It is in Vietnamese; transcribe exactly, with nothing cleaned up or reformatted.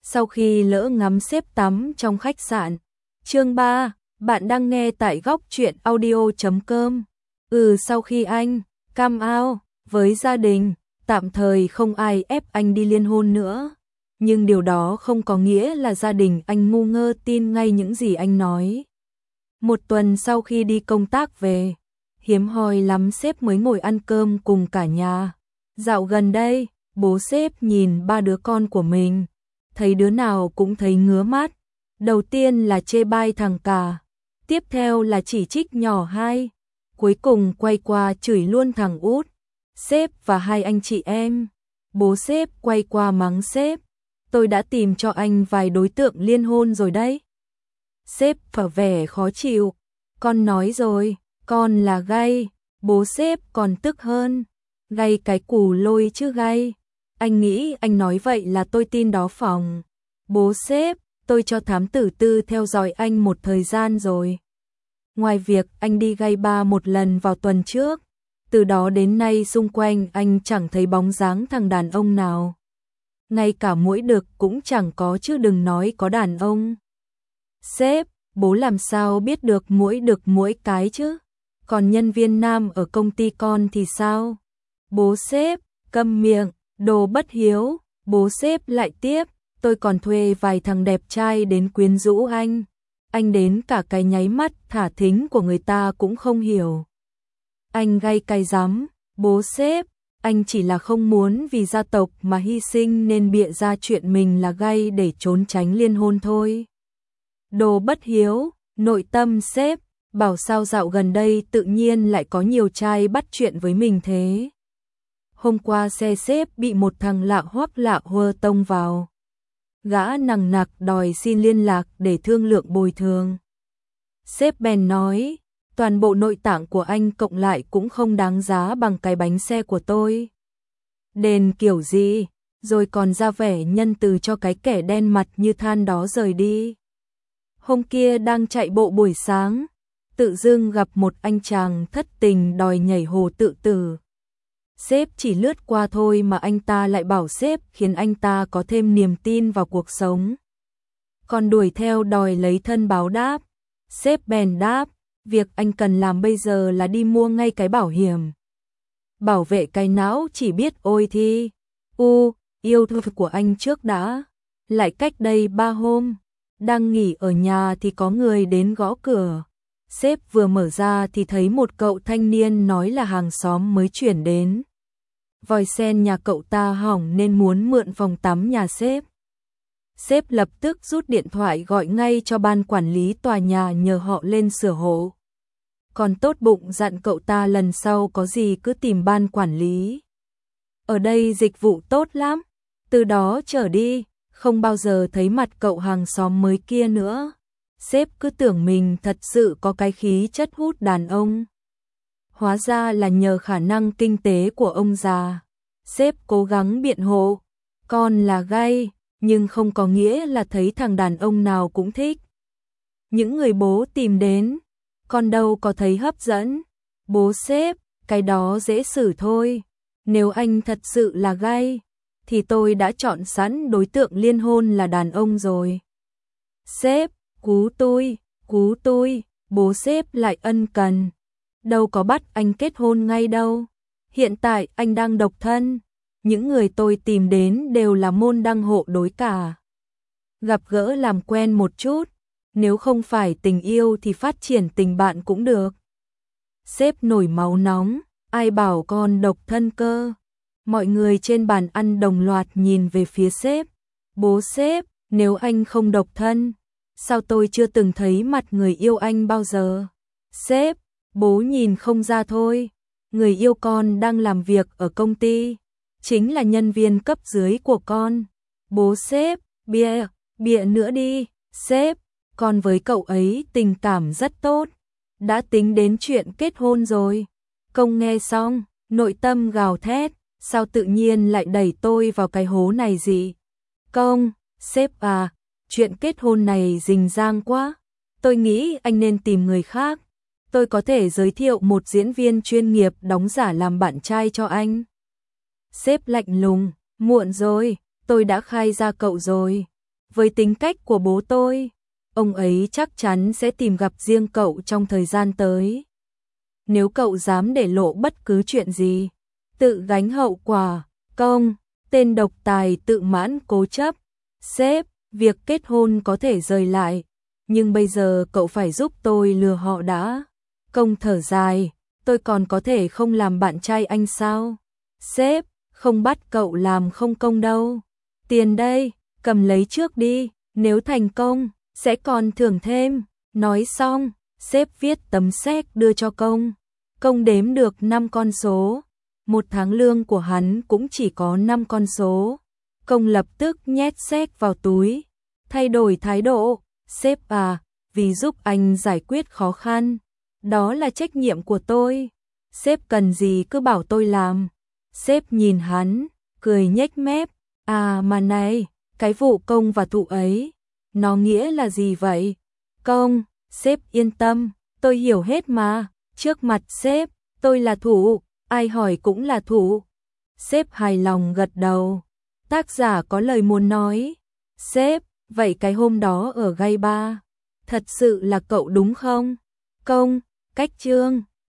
sau khi lỡ ngắm sếp tắm trong khách sạn. Chương ba, bạn đang nghe tại góc truyện audio chấm com. Ừ, sau khi anh come out với gia đình, tạm thời không ai ép anh đi liên hôn nữa. Nhưng điều đó không có nghĩa là gia đình anh ngu ngơ tin ngay những gì anh nói. Một tuần sau khi đi công tác về, hiếm hoi lắm sếp mới ngồi ăn cơm cùng cả nhà. Dạo gần đây, bố sếp nhìn ba đứa con của mình, thấy đứa nào cũng thấy ngứa mắt. Đầu tiên là chê bai thằng cả, tiếp theo là chỉ trích nhỏ hai, cuối cùng quay qua chửi luôn thằng út. Sếp và hai anh chị em. Bố sếp quay qua mắng sếp, tôi đã tìm cho anh vài đối tượng liên hôn rồi đấy. Sếp phở vẻ khó chịu, con nói rồi, con là gay. Bố sếp còn tức hơn, gay cái củ lôi chứ gay. Anh nghĩ anh nói vậy là tôi tin đó phòng. Bố sếp, tôi cho thám tử tư theo dõi anh một thời gian rồi. Ngoài việc anh đi gay ba một lần vào tuần trước, từ đó đến nay xung quanh anh chẳng thấy bóng dáng thằng đàn ông nào. Ngay cả muỗi đực cũng chẳng có chứ đừng nói có đàn ông. Sếp, bố làm sao biết được muỗi đực muỗi cái chứ? Còn nhân viên nam ở công ty con thì sao? Bố sếp, câm miệng, đồ bất hiếu. Bố sếp lại tiếp, tôi còn thuê vài thằng đẹp trai đến quyến rũ anh. Anh đến cả cái nháy mắt thả thính của người ta cũng không hiểu. Anh gay cay rắm. Bố sếp, anh chỉ là không muốn vì gia tộc mà hy sinh nên bịa ra chuyện mình là gay để trốn tránh liên hôn thôi. Đồ bất hiếu. Nội tâm sếp, bảo sao dạo gần đây tự nhiên lại có nhiều trai bắt chuyện với mình thế. Hôm qua xe sếp bị một thằng lạ hoắc lạ hơ tông vào. Gã nằng nặc đòi xin liên lạc để thương lượng bồi thường. Sếp bèn nói, toàn bộ nội tạng của anh cộng lại cũng không đáng giá bằng cái bánh xe của tôi. Đền kiểu gì, rồi còn ra vẻ nhân từ cho cái kẻ đen mặt như than đó rời đi. Hôm kia đang chạy bộ buổi sáng, tự dưng gặp một anh chàng thất tình đòi nhảy hồ tự tử. Sếp chỉ lướt qua thôi mà anh ta lại bảo sếp khiến anh ta có thêm niềm tin vào cuộc sống. Còn đuổi theo đòi lấy thân báo đáp. Sếp bèn đáp, việc anh cần làm bây giờ là đi mua ngay cái bảo hiểm. Bảo vệ cái não chỉ biết ôi thi. U, yêu thương của anh trước đã. Lại cách đây ba hôm, đang nghỉ ở nhà thì có người đến gõ cửa. Sếp vừa mở ra thì thấy một cậu thanh niên nói là hàng xóm mới chuyển đến. Vòi sen nhà cậu ta hỏng nên muốn mượn phòng tắm nhà sếp. Sếp lập tức rút điện thoại gọi ngay cho ban quản lý tòa nhà nhờ họ lên sửa hộ. Còn tốt bụng dặn cậu ta lần sau có gì cứ tìm ban quản lý. Ở đây dịch vụ tốt lắm. Từ đó trở đi, không bao giờ thấy mặt cậu hàng xóm mới kia nữa. Sếp cứ tưởng mình thật sự có cái khí chất hút đàn ông. Hóa ra là nhờ khả năng kinh tế của ông già. Sếp cố gắng biện hộ, con là gay, nhưng không có nghĩa là thấy thằng đàn ông nào cũng thích. Những người bố tìm đến, con đâu có thấy hấp dẫn. Bố sếp, cái đó dễ xử thôi. Nếu anh thật sự là gay, thì tôi đã chọn sẵn đối tượng liên hôn là đàn ông rồi. Sếp, cứu tôi, cứu tôi. Bố sếp lại ân cần. Đâu có bắt anh kết hôn ngay đâu. Hiện tại anh đang độc thân. Những người tôi tìm đến đều là môn đăng hộ đối cả. Gặp gỡ làm quen một chút. Nếu không phải tình yêu thì phát triển tình bạn cũng được. Sếp nổi máu nóng. Ai bảo con độc thân cơ. Mọi người trên bàn ăn đồng loạt nhìn về phía sếp. Bố sếp, nếu anh không độc thân, sao tôi chưa từng thấy mặt người yêu anh bao giờ? Sếp, bố nhìn không ra thôi. Người yêu con đang làm việc ở công ty, chính là nhân viên cấp dưới của con. Bố sếp, bịa, bịa nữa đi. Sếp, con với cậu ấy tình cảm rất tốt. Đã tính đến chuyện kết hôn rồi. Công nghe xong, nội tâm gào thét. Sao tự nhiên lại đẩy tôi vào cái hố này gì? Công, sếp à, chuyện kết hôn này rình rang quá. Tôi nghĩ anh nên tìm người khác. Tôi có thể giới thiệu một diễn viên chuyên nghiệp đóng giả làm bạn trai cho anh. Sếp lạnh lùng, muộn rồi, tôi đã khai ra cậu rồi. với tính cách của bố tôi, ông ấy chắc chắn sẽ tìm gặp riêng cậu trong thời gian tới. Nếu cậu dám để lộ bất cứ chuyện gì, tự gánh hậu quả. Công, tên độc tài tự mãn cố chấp. Sếp, việc kết hôn có thể rời lại, nhưng bây giờ cậu phải giúp tôi lừa họ đã. Công thở dài, tôi còn có thể không làm bạn trai anh sao? Sếp, không bắt cậu làm không công đâu. Tiền đây, cầm lấy trước đi, nếu thành công, sẽ còn thưởng thêm. Nói xong, sếp viết tấm séc đưa cho Công. Công đếm được năm con số. Một tháng lương của hắn cũng chỉ có năm con số. Công lập tức nhét séc vào túi, thay đổi thái độ. Sếp à, vì giúp anh giải quyết khó khăn, đó là trách nhiệm của tôi. Sếp cần gì cứ bảo tôi làm. Sếp nhìn hắn, cười nhếch mép. À mà này, cái vụ Công và Thụ ấy, nó nghĩa là gì vậy? Công, sếp yên tâm, tôi hiểu hết mà. Trước mặt sếp, tôi là Thụ, ai hỏi cũng là Thụ. Sếp hài lòng gật đầu. Tác giả có lời muốn nói. Sếp, vậy cái hôm đó ở Gai Ba, thật sự là cậu đúng không? Công, cách chương.